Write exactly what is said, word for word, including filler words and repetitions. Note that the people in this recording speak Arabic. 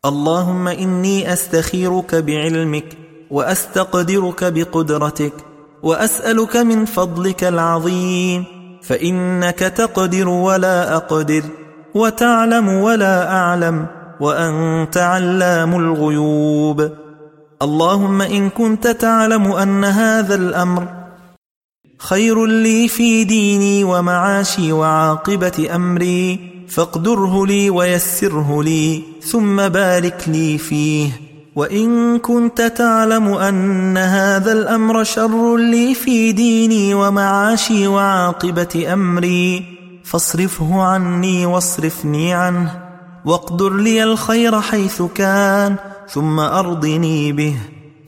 اللهم إني أستخيرك بعلمك وأستقدرك بقدرتك وأسألك من فضلك العظيم، فإنك تقدر ولا أقدر، وتعلم ولا أعلم، وأنت علام الغيوب. اللهم إن كنت تعلم أن هذا الأمر خير لي في ديني ومعاشي وعاقبة أمري فاقدره لي ويسره لي ثم بارك لي فيه، وإن كنت تعلم أن هذا الأمر شر لي في ديني ومعاشي وعاقبة أمري فاصرفه عني واصرفني عنه، واقدر لي الخير حيث كان ثم أرضني به.